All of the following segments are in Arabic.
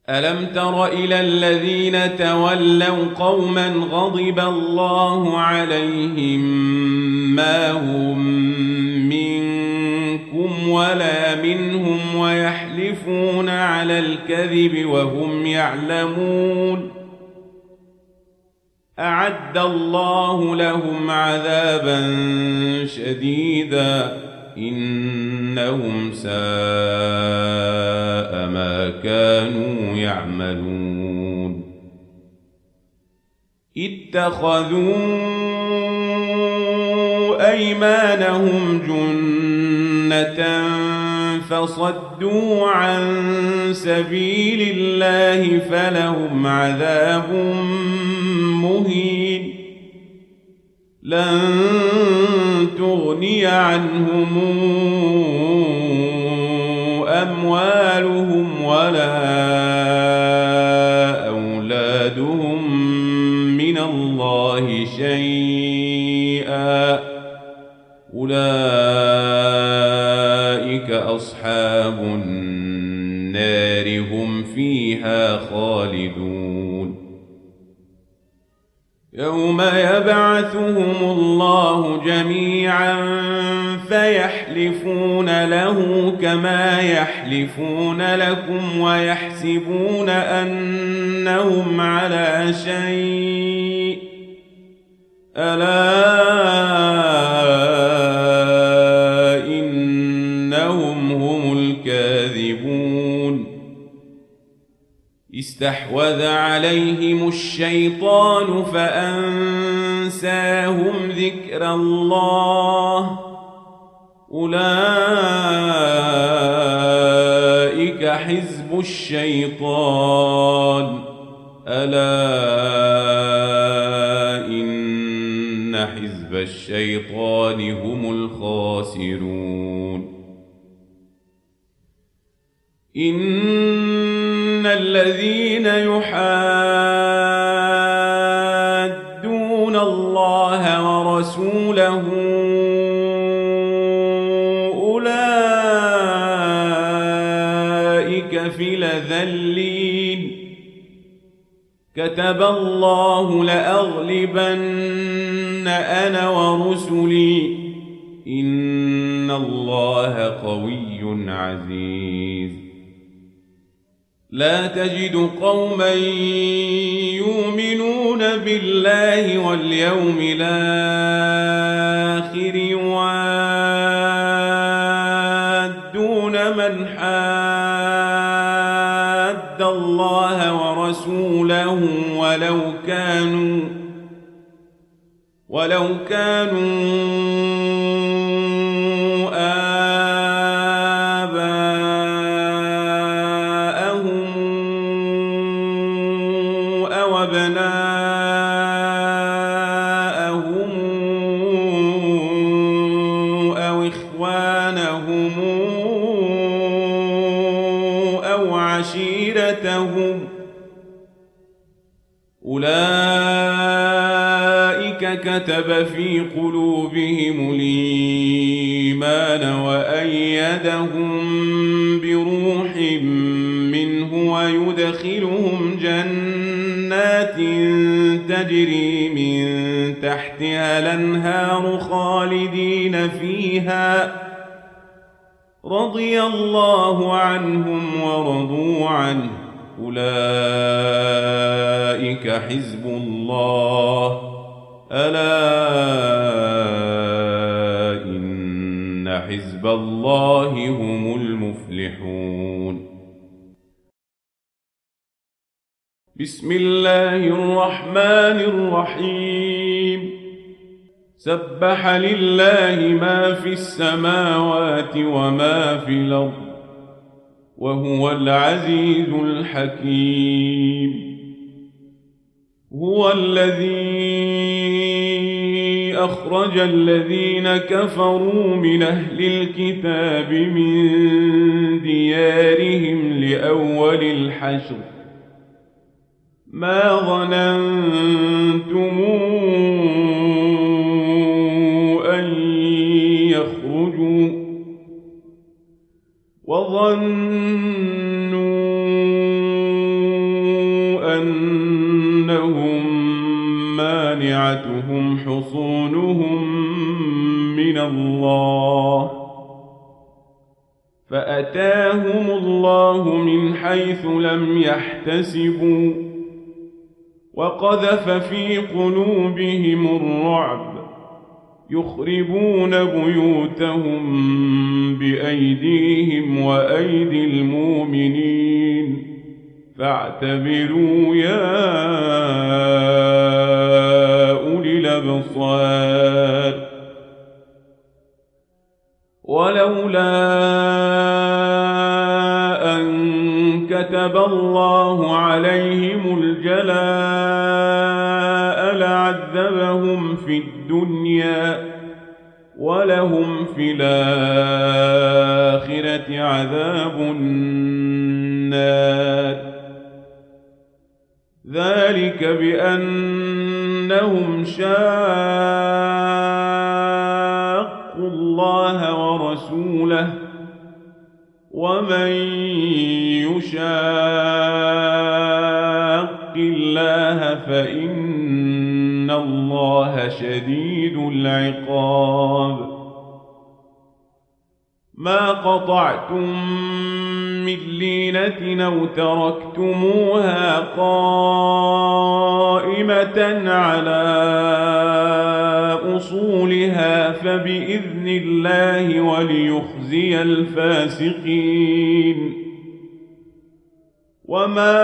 ألم تر إلى الذين تولوا قوما غضب الله عليهم ما هم منكم ولا منهم ويحلفون على الكذب وهم يعلمون أعد الله لهم عذابا شديدا إنهم ساء ما كانوا يعملون اتخذوا أيمانهم جنة فصدوا عن سبيل الله فلهم عذاب مهين لن تغني عنهم أموالهم ولا أولادهم من الله شيئا أولئك أصحاب النار هم فيها خالدون يوم يبعثهم الله جميعا فيحلفون له كما يحلفون لكم ويحسبون أنهم على شيء ألا إنهم هم الكاذبون استحوذ عليهم الشيطان فأنساهم ذكر الله أولئك حزب الشيطان ألا إن حزب الشيطان هم الخاسرون إن الذين يحادون الله ورسوله أولئك في الأذلين كتب الله لأغلبن أنا ورسلي إن الله قوي عزيز لا تجد قوما يؤمنون بالله واليوم الآخر يوادون من حاد الله ورسوله ولو كانوا أبناءهم أو إخوانهم أو عشيرتهم أولئك كتب في قلوبهم الإيمان وأيدهم بروح منه ويدخلهم جنات تجري من تحتها الأنهار خالدين فيها رضي الله عنهم ورضوا عنه أولئك حزب الله ألا إن حزب الله هم المفلحون بسم الله الرحمن الرحيم سبح لله ما في السماوات وما في الأرض وهو العزيز الحكيم هو الذي أخرج الذين كفروا من أهل الكتاب من ديارهم لأول الحشر ما ظننتم أن يخرجوا وظنوا مانعتهم حصونهم من الله فأتاهم الله من حيث لم يحتسبوا وقذف في قلوبهم الرعب يخربون بيوتهم بأيديهم وأيدي المؤمنين فاعتبروا يا أولي الأبصار ولولا أن كتب الله عليهم الجلاء لعذبهم في الدنيا ولهم في الآخرة عذاب النار ذلك بأنهم شاقوا الله ورسوله ومن يشاق الله فإن الله شديد العقاب ما قطعتم من لينة أو تركتموها قائمة على أصولها فبإذن الله وليخزي الفاسقين وما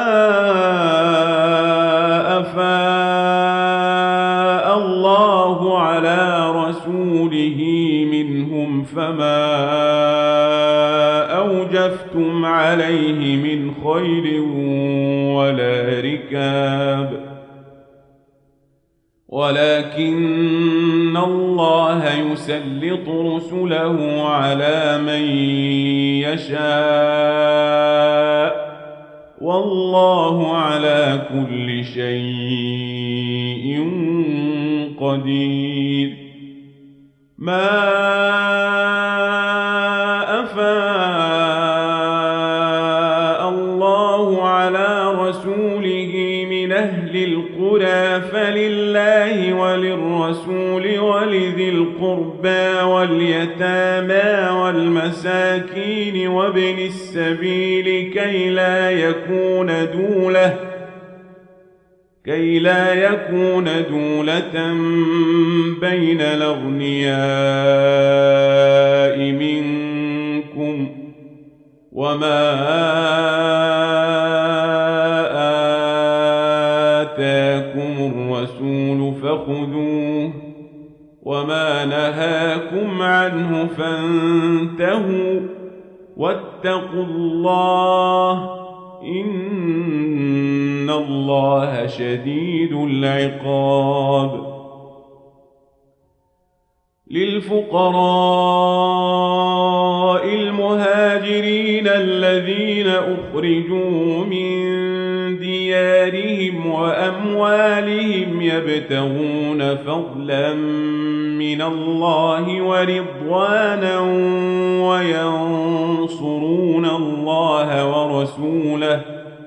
أفاء الله على رسوله منهم فما أوجفتم عليه من خيل ولا ركاب ولكن الله يسلط رسله على من يشاء والله على كل شيء قدير ما أفاء الله على رسوله من أهل القرى فلله وللرسول ولذي القربى واليتامى والمساكين وابن السبيل كي لا يكون دولة بين الأغنياء منكم وما آتاكم الرسول فخذوه وما نهاكم عنه فانتهوا واتقوا الله إن الله شديد العقاب للفقراء المهاجرين الذين أخرجوا من ديارهم وأموالهم يبتغون فضلا من الله ورضوانا وينصرون الله ورسوله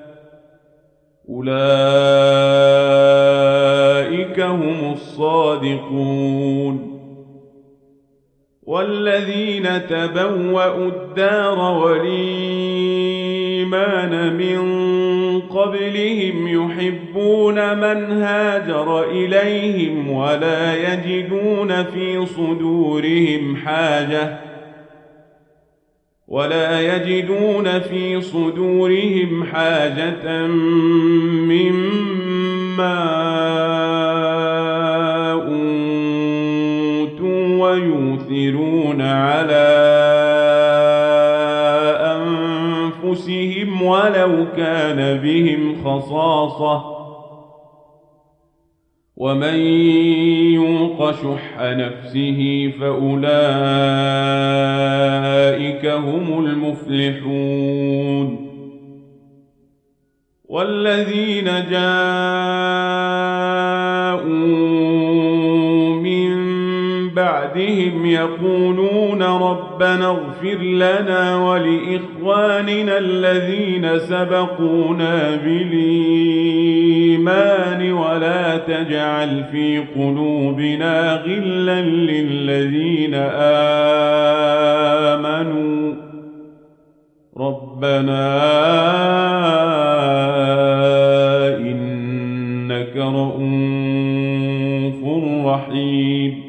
أولئك هم الصادقون والذين تبوأوا الدار والإيمان من قبلهم يحبون من هاجر إليهم ولا يجدون في صدورهم حاجة مما أوتوا ويؤثرون على أنفسهم ولو كان بهم خصاصة ومن يوق شح نفسه فأولئك هم المفلحون والذين جاءوا من بعدهم وهم يقولون ربنا اغفر لنا ولإخواننا الذين سبقونا بالإيمان ولا تجعل في قلوبنا غلا للذين آمنوا ربنا إنك رؤوف رحيم.